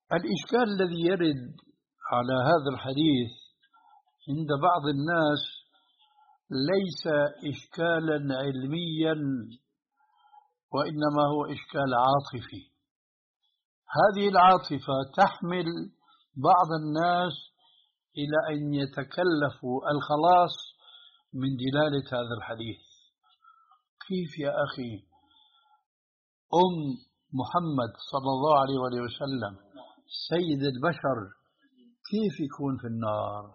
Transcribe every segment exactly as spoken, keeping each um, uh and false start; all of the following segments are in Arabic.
الإشكال الذي يرد على هذا الحديث عند بعض الناس ليس إشكالا علميا، وإنما هو إشكال عاطفي. هذه العاطفة تحمل بعض الناس إلى أن يتكلفوا الخلاص من دلالة هذا الحديث. كيف يا أخي أم محمد صلى الله عليه وآله وسلم سيد البشر كيف يكون في النار؟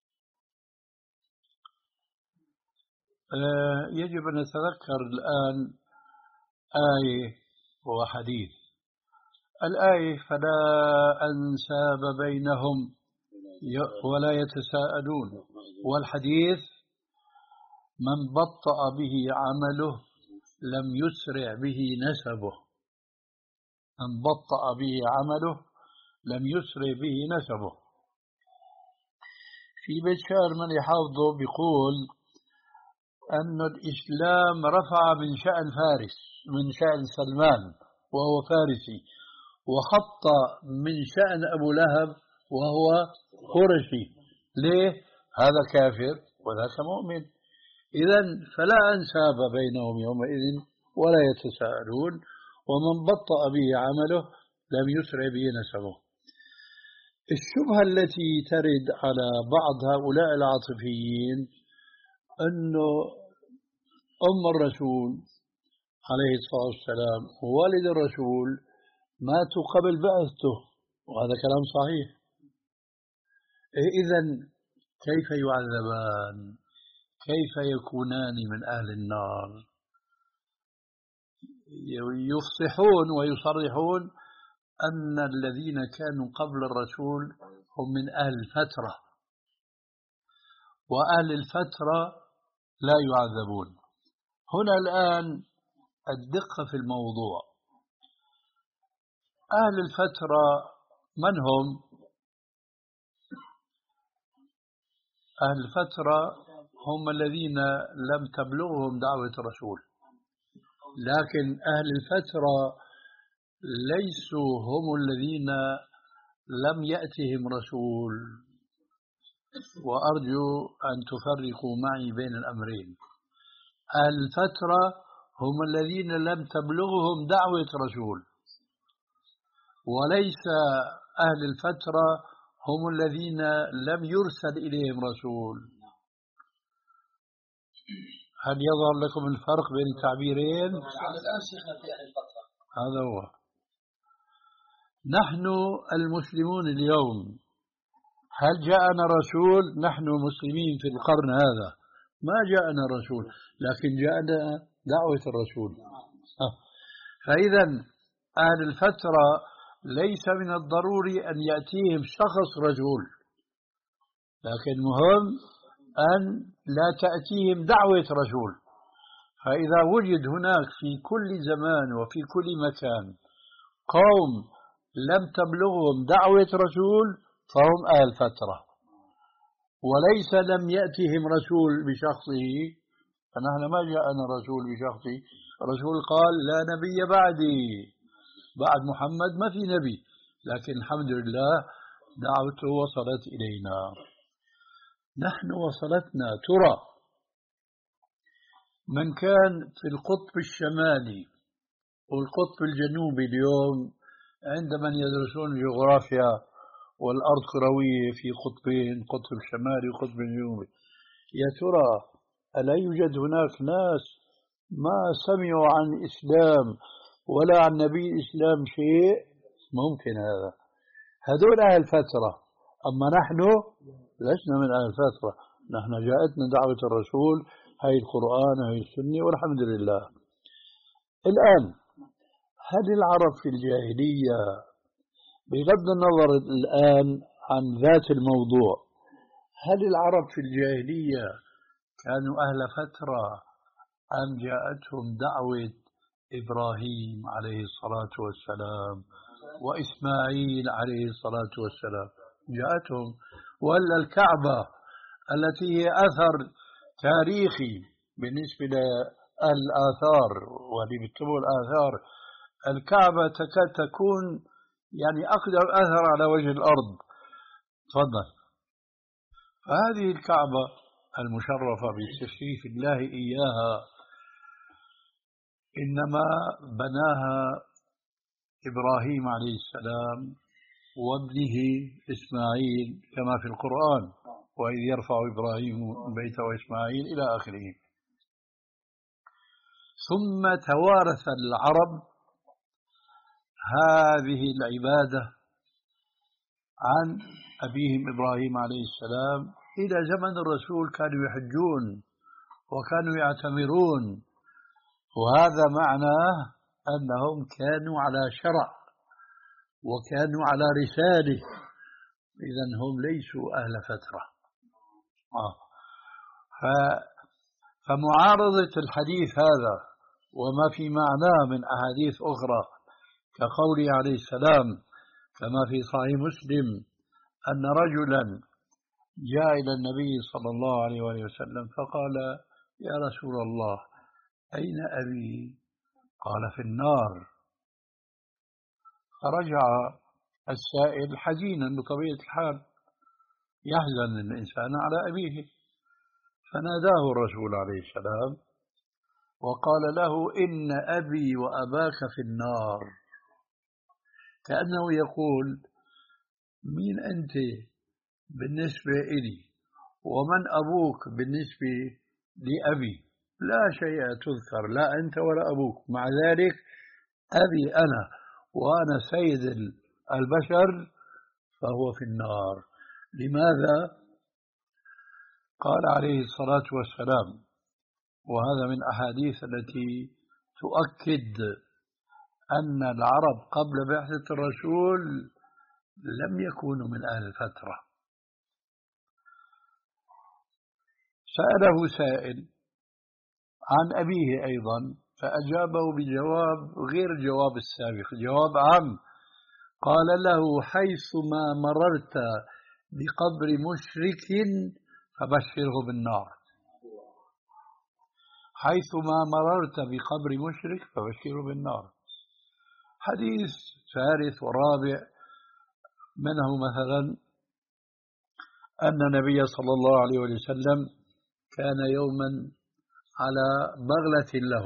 آه يجب أن نتذكر الآن آية وحديث. الآية فلا أنساب بينهم ولا يتساءلون، والحديث من بطأ به عمله لم يسرع به نسبه. من بطأ به عمله لم يسرع به نسبه. في بيت شعر من يحافظه بيقول أن الإسلام رفع من شأن فارس، من شأن سلمان وهو فارسي، وخط من شأن أبو لهب وهو قرشي. ليه؟ هذا كافر وذاك مؤمن. إذن فلا أنساب بينهم يومئذ ولا يتساءلون، ومن بطأ به عمله لم يسرع به نسبه. الشبهة التي ترد على بعض هؤلاء العاطفيين أنه أم الرسول عليه الصلاة والسلام ووالد الرسول ماتوا قبل بعثته، وهذا كلام صحيح. إذن كيف يعذبان؟ كيف يكونان من أهل النار؟ يفصحون ويصرحون أن الذين كانوا قبل الرسول هم من أهل الفترة، وأهل الفترة لا يعذبون. هنا الآن الدقة في الموضوع. أهل الفترة من هم؟ أهل الفترة هم الذين لم تبلغهم دعوة الرسول، لكن أهل الفترة ليسوا هم الذين لم يأتهم رسول. وأرجو أن تفرقوا معي بين الأمرين. أهل الفترة هم الذين لم تبلغهم دعوة رسول، وليس أهل الفترة هم الذين لم يرسل إليهم رسول. هل يظهر لكم الفرق بين التعبيرين؟ هذا هو. نحن المسلمون اليوم هل جاءنا رسول؟ نحن مسلمين في القرن هذا ما جاءنا رسول، لكن جاءنا دعوة الرسول. فإذا أهل الفترة ليس من الضروري أن يأتيهم شخص رسول، لكن مهم أن لا تأتيهم دعوة رسول. فإذا وجد هناك في كل زمان وفي كل مكان قوم لم تبلغهم دعوة رسول فهم أهل فترة، وليس لم يأتهم رسول بشخصه. فنحن ما جاءنا رسول بشخصه. الرسول قال لا نبي بعدي، بعد محمد ما في نبي، لكن الحمد لله دعوته وصلت إلينا. نحن وصلتنا. ترى من كان في القطب الشمالي والقطب الجنوبي اليوم عندما يدرسون الجغرافيا والأرض كروية في قطبين، قطب الشمالي وقطب الجنوبي، يا ترى ألا يوجد هناك ناس ما سمعوا عن الإسلام ولا عن نبي الإسلام شيء؟ ممكن هذا. هذول أهل فترة. أما نحن لسنا من أهل فترة، نحن جاءتنا دعوة الرسول، هاي القرآن هاي السنة والحمد لله. الآن هل العرب في الجاهلية، بغض النظر الآن عن ذات الموضوع، هل العرب في الجاهلية كانوا أهل فترة أم جاءتهم دعوة إبراهيم عليه الصلاة والسلام وإسماعيل عليه الصلاة والسلام؟ جاءتهم. ولا الكعبة التي هي أثر تاريخي بالنسبة لأهل الآثار واللي بيكتبوا الآثار، الكعبة تكاد تكون يعني أقدم أثر على وجه الأرض. تفضل. فهذه الكعبة المشرفة بتشريف الله إياها إنما بناها إبراهيم عليه السلام وابنه إسماعيل كما في القرآن، وإذ يرفع إبراهيم البيت وإسماعيل إلى آخره. ثم توارث العرب هذه العبادة عن أبيهم إبراهيم عليه السلام إلى زمن الرسول، كانوا يحجون وكانوا يعتمرون، وهذا معناه أنهم كانوا على شرع وكانوا على رسالة، إذن هم ليسوا أهل فترة. آه. ف... فمعارضة الحديث هذا وما في معناه من أحاديث أخرى كقوله عليه السلام كما في صحيح مسلم أن رجلا جاء إلى النبي صلى الله عليه وآله وسلم فقال: يا رسول الله، أين أبي؟ قال: في النار. فرجع السائل حزينا بطبيعة الحال، يحزن الإنسان على أبيه، فناداه الرسول عليه السلام وقال له: إن أبي وأباك في النار. كأنه يقول: مين أنت بالنسبة إلي ومن أبوك بالنسبة لأبي؟ لا شيء تذكر، لا أنت ولا أبوك، مع ذلك أبي أنا وأنا سيد البشر فهو في النار. لماذا؟ قال عليه الصلاة والسلام، وهذا من أحاديث التي تؤكد أن العرب قبل بعثة الرسول لم يكونوا من أهل الفترة. سأله سائل عن أبيه أيضا فأجابه بجواب غير الجواب السابق، جواب عام. قال له: حيثما مررت بقبر مشرك فبشره بالنار. حيثما مررت بقبر مشرك فبشره بالنار. حديث ثالث ورابع منه مثلا أن النبي صلى الله عليه وسلم كان يوما على بغلة له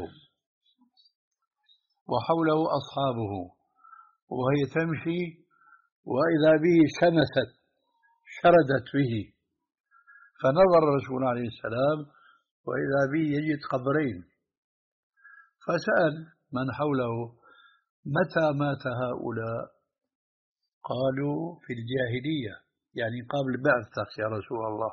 وحوله أصحابه وهي تمشي، وإذا به شمست شردت به، فنظر الرسول عليه السلام وإذا به يجد قبرين، فسأل من حوله: متى مات هؤلاء؟ قالوا: في الجاهلية، يعني قبل بعثتك يا رسول الله.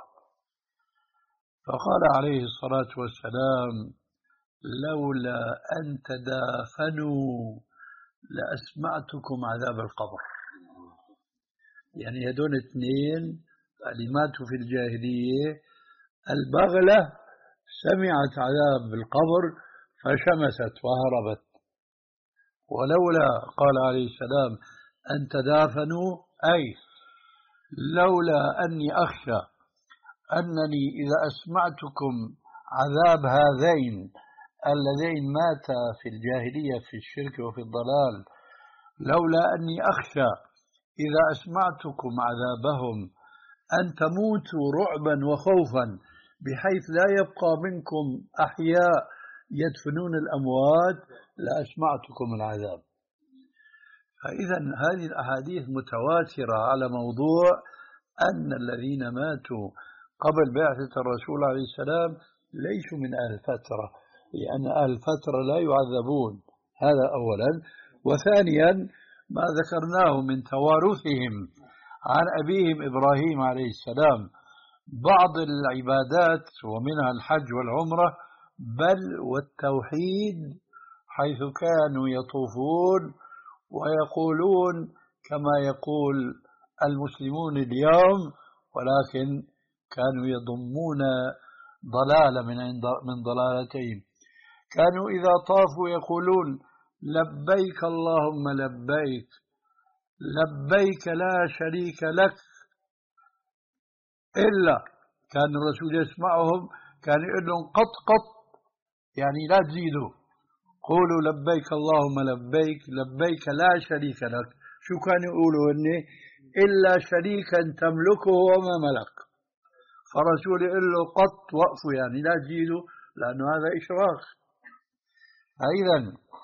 فقال عليه الصلاة والسلام: لولا أن تدافنوا لأسمعتكم عذاب القبر. يعني هدول اثنين اللي ماتوا في الجاهلية، البغلة سمعت عذاب القبر فشمست وهربت، ولولا قال عليه السلام أن تدافنوا، أي لولا أني أخشى أنني إذا أسمعتكم عذاب هذين اللذين ماتا في الجاهلية في الشرك وفي الضلال، لولا أني أخشى إذا أسمعتكم عذابهم أن تموتوا رعبا وخوفا بحيث لا يبقى منكم أحياء يدفنون الأموات لأسمعتكم العذاب. فإذا هذه الأحاديث متواترة على موضوع أن الذين ماتوا قبل بعثة الرسول عليه السلام ليسوا من أهل الفترة، لأن أهل الفترة لا يعذبون. هذا أولا. وثانيا ما ذكرناه من توارثهم عن أبيهم إبراهيم عليه السلام بعض العبادات ومنها الحج والعمرة بل والتوحيد، حيث كانوا يطوفون ويقولون كما يقول المسلمون اليوم، ولكن كانوا يضمون ضلالة من ضلالتين. كانوا إذا طافوا يقولون: لبيك اللهم لبيك، لبيك لا شريك لك. إلا كان الرسول يسمعهم كان يقول لهم: قط قط، يعني لا تزيدوا، قولوا لبيك اللهم لبيك، لبيك لا شريك لك، شو كانوا يقولوا إني إلا شريكا تملكه وما ملك. فرسول يقول له قط وقفوا، يعني لا تزيدوا لأنه هذا إشراك. أيضا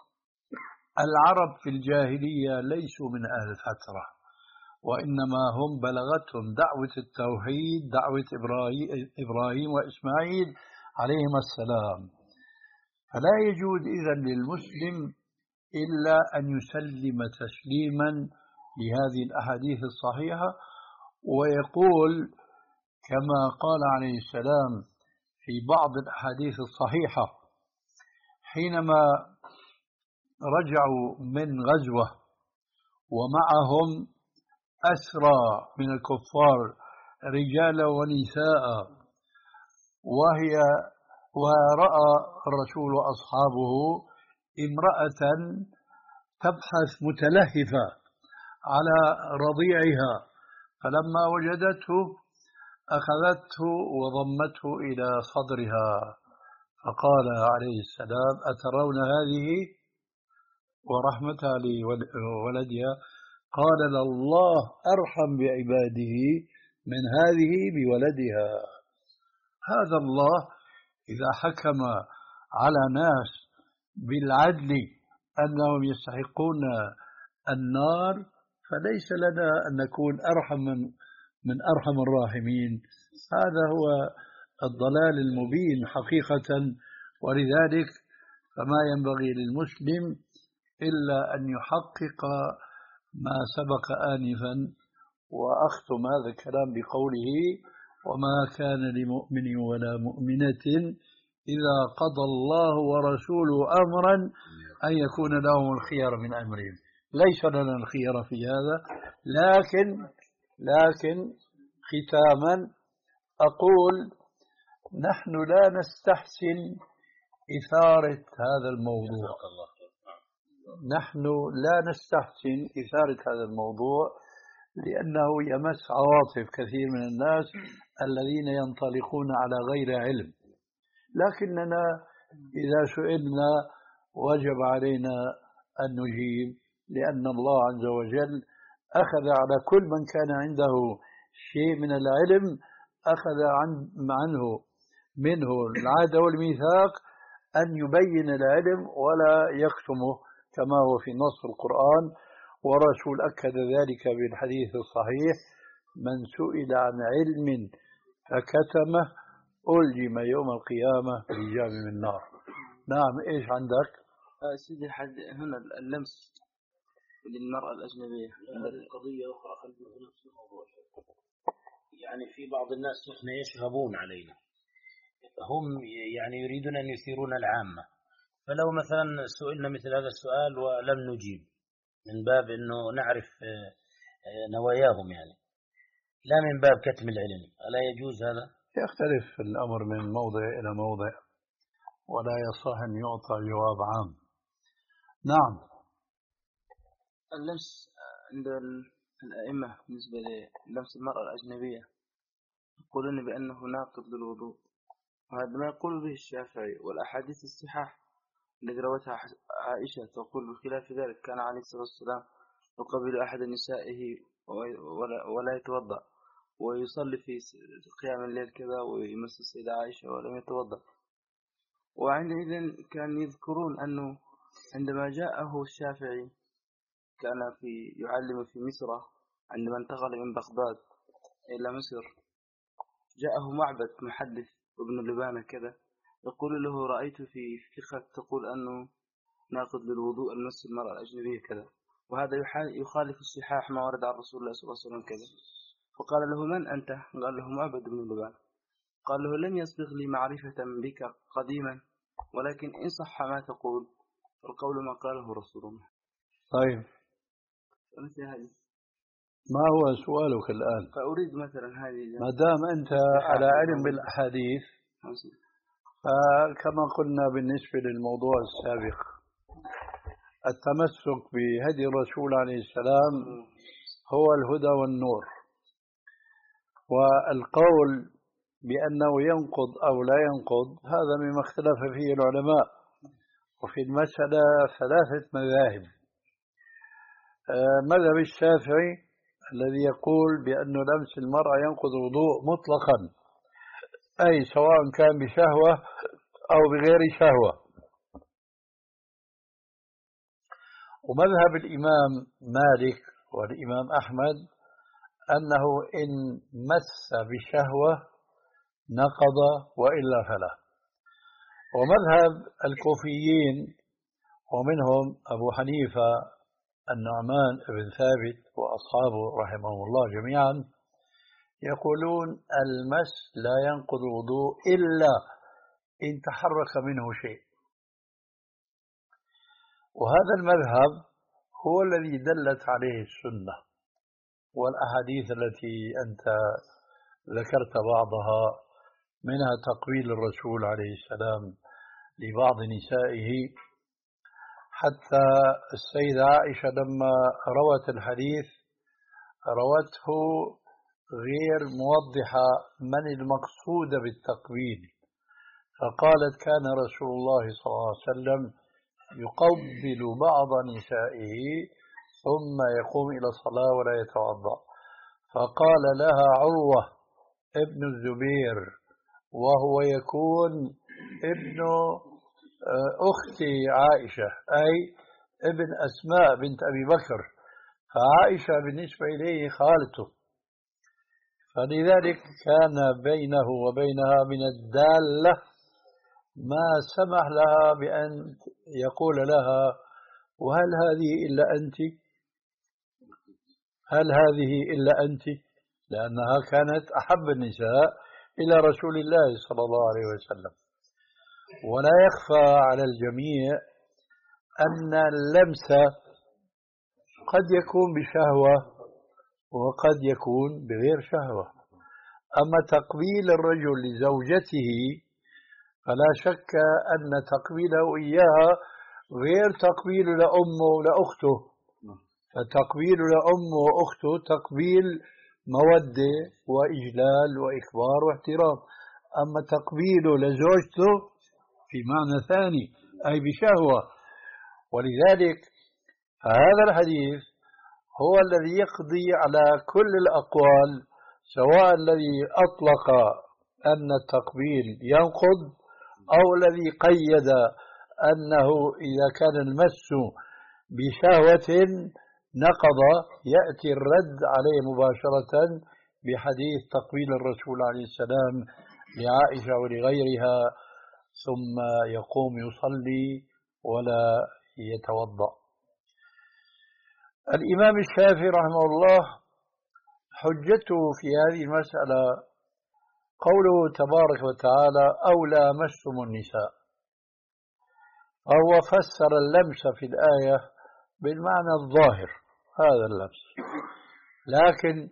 العرب في الجاهلية ليسوا من أهل الفترة، وإنما هم بلغتهم دعوة التوحيد، دعوة إبراهيم, إبراهيم وإسماعيل عليهما السلام. فلا يجوز إذن للمسلم إلا أن يسلم تسليما لهذه الأحاديث الصحيحة، ويقول كما قال عليه السلام في بعض الأحاديث الصحيحة حينما رجعوا من غزوة ومعهم أسرى من الكفار رجالا ونساء، وهي ورأى الرسول وأصحابه امرأة تبحث متلهفة على رضيعها، فلما وجدته أخذته وضمته إلى صدرها، فقال عليه السلام أترون هذه؟ ورحمتها لولدها، قال الله أرحم بعباده من هذه بولدها. هذا الله إذا حكم على ناس بالعدل أنهم يستحقون النار، فليس لنا أن نكون أرحم من, من أرحم الراحمين. هذا هو الضلال المبين حقيقة. ولذلك فما ينبغي للمسلم إلا أن يحقق ما سبق آنفا. وأختم هذا الكلام بقوله وما كان لمؤمن ولا مؤمنة إذا قضى الله ورسوله أمرا أن يكون لهم الخيار من أمرهم. ليس لنا الخيار في هذا. لكن لكن ختاما أقول نحن لا نستحسن إثارة هذا الموضوع، نحن لا نستحسن إثارة هذا الموضوع لأنه يمس عواطف كثير من الناس الذين ينطلقون على غير علم. لكننا إذا سئلنا وجب علينا أن نجيب، لأن الله عز وجل أخذ على كل من كان عنده شيء من العلم، أخذ عن عنه منه العهد والميثاق أن يبين العلم ولا يكتمه كما هو في نص القرآن. ورسول أكد ذلك بالحديث الصحيح من سئل عن علم فكتمه ألجم يوم القيامة بلجام من النار. نعم، إيش عندك؟ آه سيدي حد هنا اللمس للمرأة الأجنبية هذه قضية أخرى خلف نفس الموضوع. يعني في بعض الناس نحن يشغبون علينا، هم يعني يريدون أن يثيرون العامة، فلو مثلا سئلنا مثل هذا السؤال ولم نجيب من باب أنه نعرف نواياهم، يعني لا من باب كتم العلم، ألا يجوز هذا؟ يختلف الأمر من موضع إلى موضع، ولا يصح أن يعطى جواب عام. نعم. اللمس عند الأئمة بالنسبة للمس المرأة الأجنبية يقولون بأنه ناقض للوضوء، وهذا ما يقول به الشافعي. والأحاديث الصحاح التي روتها عائشة تقول بخلاف ذلك، كان عليه الصلاة والسلام يقبل أحد نسائه ولا يتوضأ، ويصلي في قيام الليل كذا ويمس السيدة عائشة ولم يتوضأ. وعندئذ كان يذكرون أنه عندما جاءه الشافعي كان في يعلم في مصر، عندما انتقل من بغداد إلى مصر جاءه معبد محدث ابن لبانة كذا يقول له رأيت في فقهك تقول أنه ناقض للوضوء المس المرأة الأجنبية كذا، وهذا يخالف الصحاح ما ورد عن رسول الله صلى الله عليه وسلم كذا. فقال له من أنت؟ قال له معبد ابن لبانة. قال له لم يسبق لي معرفة بك قديما، ولكن إن صح ما تقول القول ما قاله رسول الله. طيب، مثل هذه ما هو سؤالك الآن؟ فأريد مثلا هذه ما دام أنت على علم بالأحاديث، فكما قلنا بالنسبة للموضوع السابق التمسك بهدي الرسول عليه السلام هو الهدى والنور، والقول بأنه ينقض أو لا ينقض هذا مما اختلف فيه العلماء. وفي المسألة ثلاثة مذاهب. آه، مذهب الشافعي الذي يقول بأن لمس المرأة ينقض الوضوء مطلقا، أي سواء كان بشهوة أو بغير شهوة. ومذهب الإمام مالك والإمام أحمد أنه إن مس بشهوة نقض وإلا فلا. ومذهب الكوفيين ومنهم أبو حنيفة النعمان بن ثابت وأصحابه رحمهم الله جميعا يقولون المس لا ينقض الوضوء إلا إن تحرك منه شيء. وهذا المذهب هو الذي دلت عليه السنة والأحاديث التي أنت ذكرت بعضها، منها تقبيل الرسول عليه السلام لبعض نسائه، حتى السيدة عائشة لما روت الحديث روته غير موضحة من المقصود بالتقبيل، فقالت كان رسول الله صلى الله عليه وسلم يقبل بعض نسائه ثم يقوم إلى الصلاة ولا يتوضأ. فقال لها عروة ابن الزبير وهو يكون ابن أخت عائشة أي ابن أسماء بنت أبي بكر، فعائشة بالنسبة إليه خالته، فلذلك كان بينه وبينها من الدالة ما سمح لها بأن يقول لها وهل هذه إلا أنت؟ هل هذه إلا أنت؟ لأنها كانت أحب النساء إلى رسول الله صلى الله عليه وسلم. ولا يخفى على الجميع أن اللمس قد يكون بشهوة وقد يكون بغير شهوة. أما تقبيل الرجل لزوجته فلا شك أن تقبيله إياها غير تقبيل لأمه ولأخته، فتقبيل لأمه وأخته تقبيل مودة وإجلال وإكبار واحترام، أما تقبيله لزوجته في معنى ثاني أي بشهوة. ولذلك هذا الحديث هو الذي يقضي على كل الأقوال، سواء الذي أطلق أن التقبيل ينقض أو الذي قيد أنه إذا كان المس بشهوة نقض، يأتي الرد عليه مباشرة بحديث تقبيل الرسول عليه السلام لعائشة ولغيرها ثم يقوم يصلي ولا يتوضأ. الإمام الشافعي رحمه الله حجته في هذه المسألة قوله تبارك وتعالى أو لامستم النساء، فهو فسر اللمس في الآية بالمعنى الظاهر هذا اللمس، لكن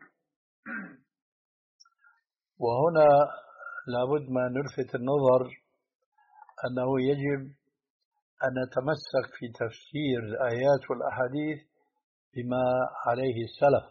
وهنا لابد ما نلفت النظر أنه يجب أن نتمسك في تفسير الآيات والأحاديث بما عليه السلف.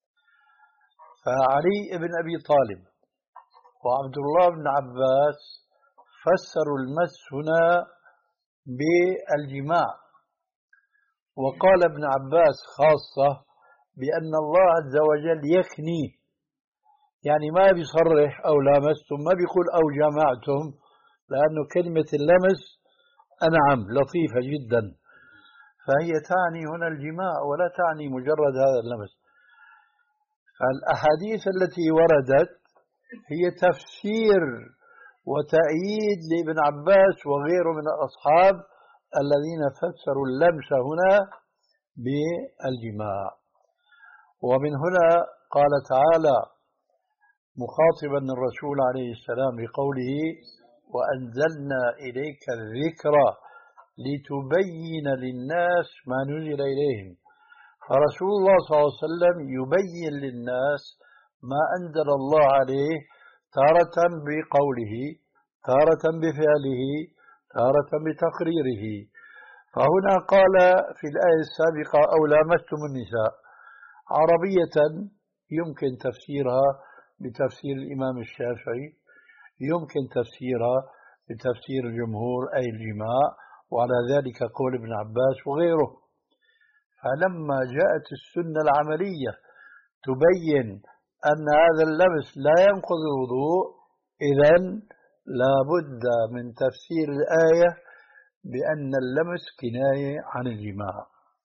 فعلي بن أبي طالب وعبد الله بن عباس فسروا المس هنا بالجماع، وقال ابن عباس خاصة بأن الله عز وجل يكني، يعني ما بيصرح أو لامستم، ما بيقول أو جمعتم، لأنه كلمة اللمس أنعم لطيفة جدا، فهي تعني هنا الجماع ولا تعني مجرد هذا اللمس. فالأحاديث التي وردت هي تفسير وتأييد لابن عباس وغيره من الأصحاب الذين فسروا اللمس هنا بالجماع. ومن هنا قال تعالى مخاطبا الرسول عليه السلام بقوله وأنزلنا إليك الذكر لتبين للناس ما نزل إليهم، فرسول الله صلى الله عليه وسلم يبين للناس ما أنزل الله عليه تارة بقوله، تارة بفعله، تارة بتقريره. فهنا قال في الآية السابقة أو لامستم النساء، عربية يمكن تفسيرها بتفسير الإمام الشافعي، يمكن تفسيرها بتفسير الجمهور أي الجماع، وعلى ذلك قول ابن عباس وغيره. فلما جاءت السنة العملية تبين أن هذا اللمس لا ينقض الوضوء، إذن لا بد من تفسير الآية بأن اللمس كناية عن الجماع.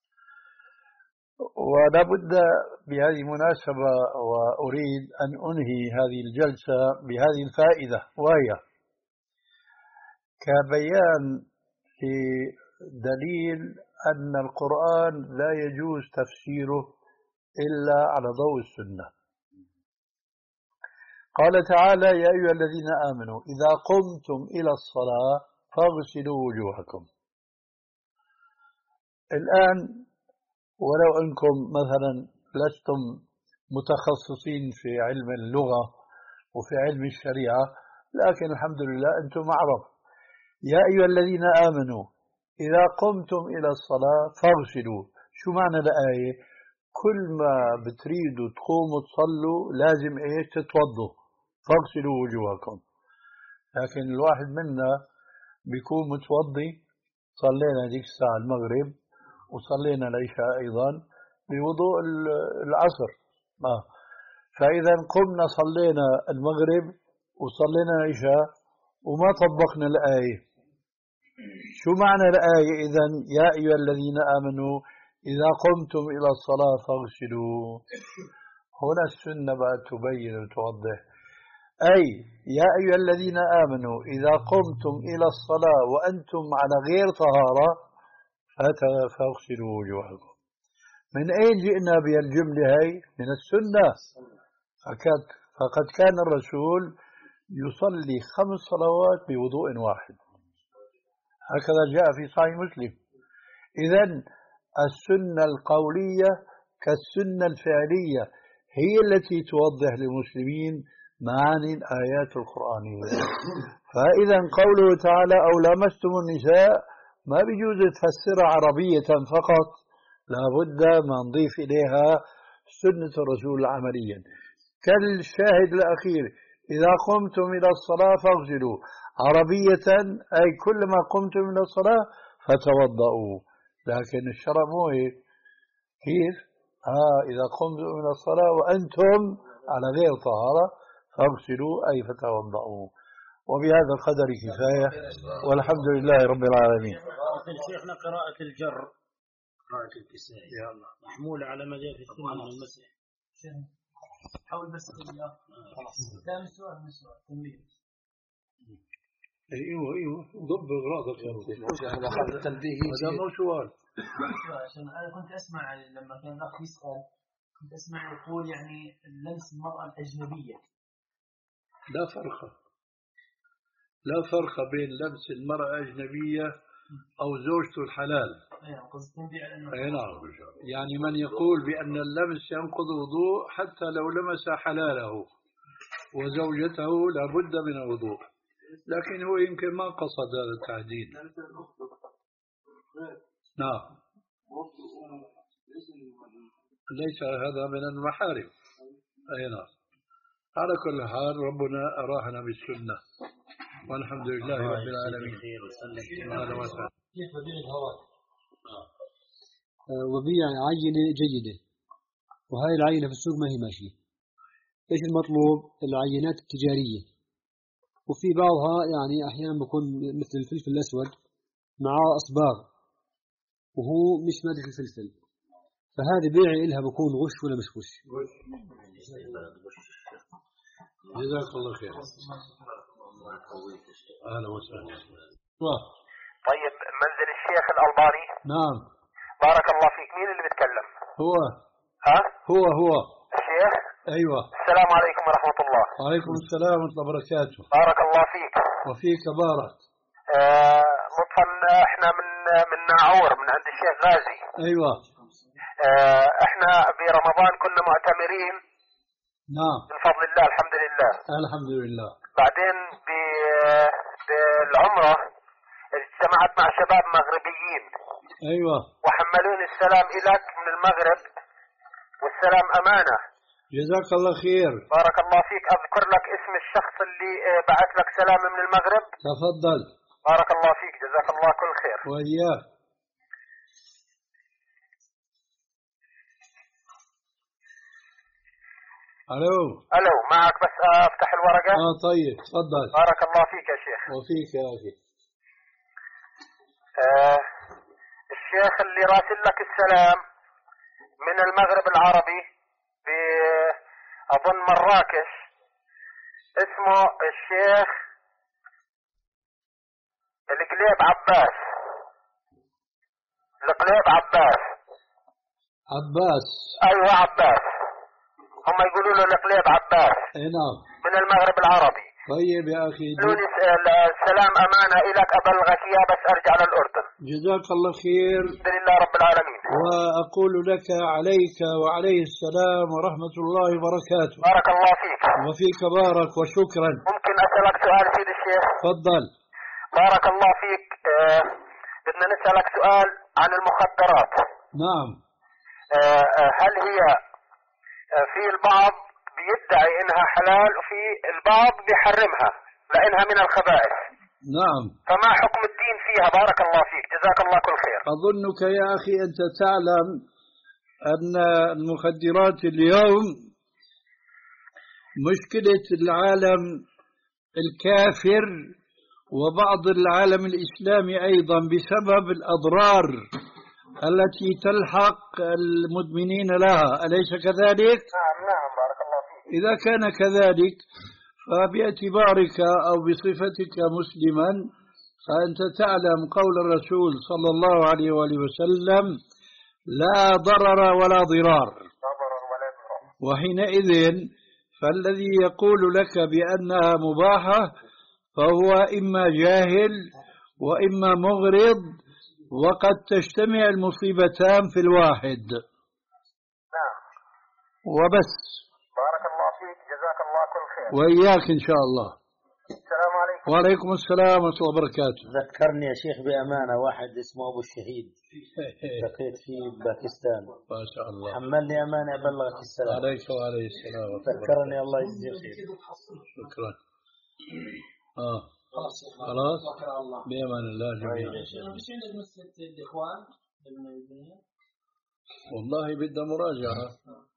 ولا بد بهذه المناسبة وأريد أن أنهي هذه الجلسة بهذه الفائدة، وهي كبيان لدليل أن القرآن لا يجوز تفسيره إلا على ضوء السنة. قال تعالى: يا أيها الذين آمنوا إذا قمتم إلى الصلاة فاغسلوا وجوهكم. الآن ولو أنكم مثلا لستم متخصصين في علم اللغة وفي علم الشريعة، لكن الحمد لله أنتم أعرف. يا أيها الذين آمنوا إذا قمتم إلى الصلاة فاغسلوا، شو معنى الآية؟ كل ما بتريدوا تقوموا تصلوا لازم إيش؟ تتوضوا، فاغسلوا وجوهكم. لكن الواحد منا بيكون متوضي، صلينا ديك الساعة المغرب وصلينا العشاء أيضا بوضوء العصر، آه. فإذا قمنا صلينا المغرب وصلينا العشاء وما طبقنا الآية. شو معنى الآية إذن؟ يا أيها الذين آمنوا إذا قمتم إلى الصلاة فاغسلوا. هنا السنة بقى تبين وتوضح، أي يا أيها الذين آمنوا إذا قمتم إلى الصلاة وأنتم على غير طهارة فاغسلوا وجوهكم. من أين جئنا بالجملة هاي؟ من السنة. فقد, فقد كان الرسول يصلي خمس صلوات بوضوء واحد، هكذا جاء في صحيح مسلم. إذن السنة القولية كالسنة الفعلية هي التي توضح للمسلمين معاني الآيات القرآنية. فإذا قوله تعالى: أو لامستم النساء، ما بيجوز تفسرها عربية فقط، لابد ما نضيف إليها سنة الرسول عمليا. كالشاهد الأخير: إذا قمتم إلى الصلاة فاغسلوا، عربية أي كلما قمتم إلى الصلاة فتوضؤوا. لكن الشرع مو هيك. كيف؟ آه إذا قمتم إلى الصلاة وأنتم على غير طهارة فاغسلوا أي فتوضؤوا. وبهذا القدر كفاية، والحمد لله رب العالمين. شيخنا قراءة الجر، قراءة الكساء محمولة على ما جاء في السنة من المسح. حاول بس خلاص. ده مش سؤال، مش سؤال تنبيه. ايوه ايوه ضب راسك هذا تنبيه، هذا مو سؤال. عشان انا كنت اسمع لما كان الاخ يسال، كنت اسمع يقول يعني لمس المرأة الأجنبية. لا فرق لا فرق بين لمس المرأة الأجنبية أو زوجته الحلال. أي نعم. يعني من يقول بأن اللمس ينقض الوضوء حتى لو لمس حلاله وزوجته لابد من الوضوء، لكن هو يمكن ما قصد هذا التحديد. نعم، ليس هذا من المحارم. أي نعم. على كل حال ربنا أراحنا بالسنة، والحمد لله رب العالمين. كيف ببيع الهواء؟ وبيع عينة جيدة، وهاي العينة في السوق ما هي ماشية. ايش المطلوب؟ العينات التجارية، وفي بعضها يعني أحيانا بكون مثل الفلفل الأسود مع أصباغ وهو مش مادة الفلفل، فهذه بيعي إلها بكون غش ولا مش غش؟ جزاك الله خير. أهلا وسهلا. طيب، منزل الشيخ الألباني. نعم. بارك الله فيك. مين اللي بيتكلم؟ هو. ها؟ هو هو الشيخ. أيوة. السلام عليكم ورحمة الله. وعليكم السلام ورحمة الله وبركاته. بارك الله فيك. وفيك بارك. آه لطفا، احنا من من ناعور، من عند الشيخ غازي. أيوة. آه احنا برمضان كنا معتمرين. نعم. من فضل الله، الحمد لله. الحمد لله. بعدين بالعمرة اجتمعت مع شباب مغربيين. أيوة. وحملوني السلام إليك من المغرب، والسلام أمانة. جزاك الله خير. بارك الله فيك. أذكر لك اسم الشخص اللي بعث لك سلام من المغرب. تفضل. بارك الله فيك، جزاك الله كل خير. وإياك. الو الو معك بس افتح الورقة. اه طيب تفضل. بارك الله فيك يا شيخ. وفيك يا اخي. آه الشيخ اللي راسل لك السلام من المغرب العربي اظن مراكش، اسمه الشيخ القليب عباس. القليب عباس عباس ايوه عباس، هم يقولوا له القليب عباس. اي نعم. من المغرب العربي. طيب يا اخي لوني السلام امانه الك، ابلغك اياه بس ارجع للاردن. جزاك الله خير. الحمد لله رب العالمين. واقول لك عليك وعليه السلام ورحمه الله وبركاته. بارك الله فيك. وفيك بارك وشكرا. ممكن اسالك سؤال سيد الشيخ؟ تفضل. بارك الله فيك. آه بدنا نسالك سؤال عن المخدرات. نعم. آه هل هي آه في البعض بيدعي انها حلال وفي البعض بيحرمها لانها من الخبائث. نعم. فما حكم الدين فيها؟ بارك الله فيك، جزاك الله كل خير. اظنك يا اخي انت تعلم ان المخدرات اليوم مشكلة العالم الكافر وبعض العالم الإسلامي أيضا بسبب الأضرار التي تلحق المدمنين لها، أليس كذلك؟ نعم نعم بارك الله فيك. إذا كان كذلك فباعتبارك أو بصفتك مسلما فأنت تعلم قول الرسول صلى الله عليه وآله وسلم: لا ضرر ولا ضرار. وحينئذ فالذي يقول لك بأنها مباحة فهو إما جاهل وإما مغرض، وقد تجتمع المصيبتان في الواحد. نعم. وبس. بارك الله فيك، جزاك الله كل خير. وإياك إن شاء الله. السلام عليكم. وعليكم السلام ورحمة الله وبركاته. ذكرني يا شيخ بأمانة واحد اسمه أبو الشهيد لقيت فيه باكستان، ما شاء الله. حملني أمانة أبلغك السلام. عليك وعليه السلام. ذكرني الله يجزيه خير. شكرا. آه خلاص بأمان الله جميعا. والله بدها مراجعة.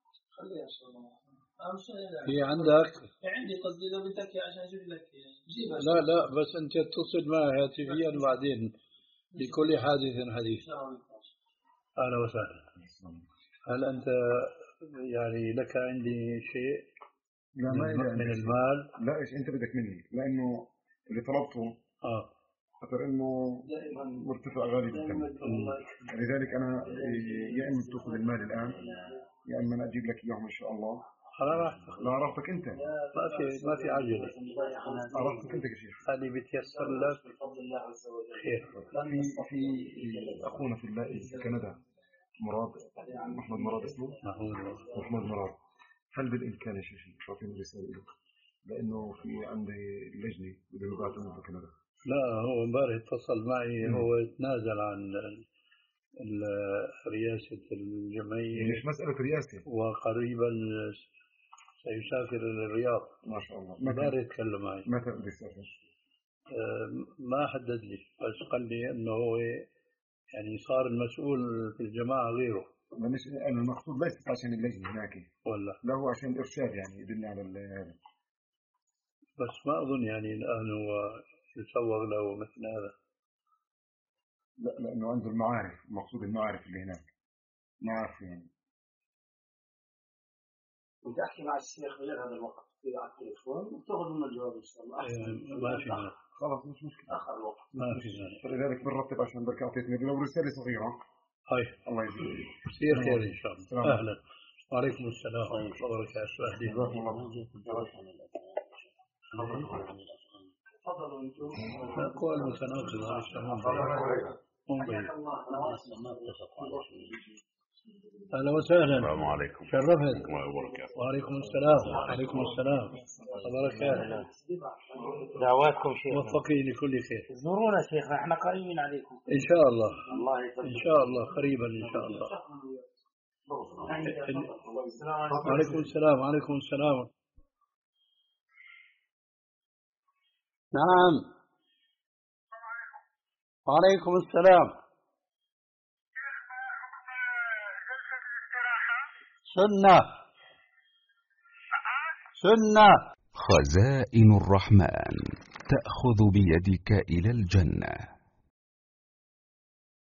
في عندك؟ عندي قصدي إذا بدك عشان أجيب لك. لا لا بس أنت اتصل معي هاتفيا بعدين لكل حادث حديث. أهلا وسهلا. هل أنت يعني لك عندي شيء لا ما من, من المال؟ لا إيش أنت بدك مني؟ لأنه اللي طلبته آه خاطر إنه مرتفع غالي جدا، لذلك أنا يا إما تأخذ المال الآن يا إما أنا أجيب لك إياهم إن شاء الله. أنا راح لا عرفتك أنت. ما في ما في عجلة. عرفتك أنت يا شيخ. هذه بتيسر لك خير. في في أخونا في الله في كندا مراد محمد مراد اسمه محمد مراد، هل بالإمكان يا شيخ تعطيني رسالة له؟ لأنه في عندي لجنة بده يبعثوا في كندا. لا هو امبارح اتصل معي. م. هو تنازل عن رئاسة الجمعية. مش مسألة رئاسة. وقريبا سيسافر للرياض. ما شاء الله. امبارح تكلم معي. متى بده يسافر؟ ما حدد لي، بس قال لي انه هو يعني صار المسؤول في الجماعة غيره. مش المقصود ليس عشان اللجنة هناك ولا لا، هو عشان الإرشاد يعني يدلني على هذا. بس ما أظن يعني الآن هو يسوغ له مثل هذا. لا لأنه عنده المعارف، المقصود المعارف اللي هناك ما أعرف يعني. كنت أحكي مع الشيخ غير هذا الوقت في على التليفون وتاخذ منه الجواب إن شاء الله. ما في مانع. خلاص مش مشكلة. آخر الوقت. ما في مانع. فلذلك بنرتب عشان بركة أعطيتني لو رسالة صغيرة. هاي. الله يجزيك. كثير خير إن شاء الله. أهلا. وعليكم السلام ورحمة الله وبركاته. أهلا. تفضلوا أنتم. أقوال متناقضة أهلا وسهلا. السلام عليكم. شرفت. وبركاته. وعليكم السلام. وعليكم السلام. وبركاته. دعواتكم شيخ. موفقين لكل خير. زورونا شيخ، احنا قريبين عليكم. إن شاء الله. الله إن شاء الله قريبا إن شاء الله. وعليكم السلام. وعليكم السلام. نعم. وعليكم السلام. سنة. سنة. خزائن الرحمن تأخذ بيدك إلى الجنة.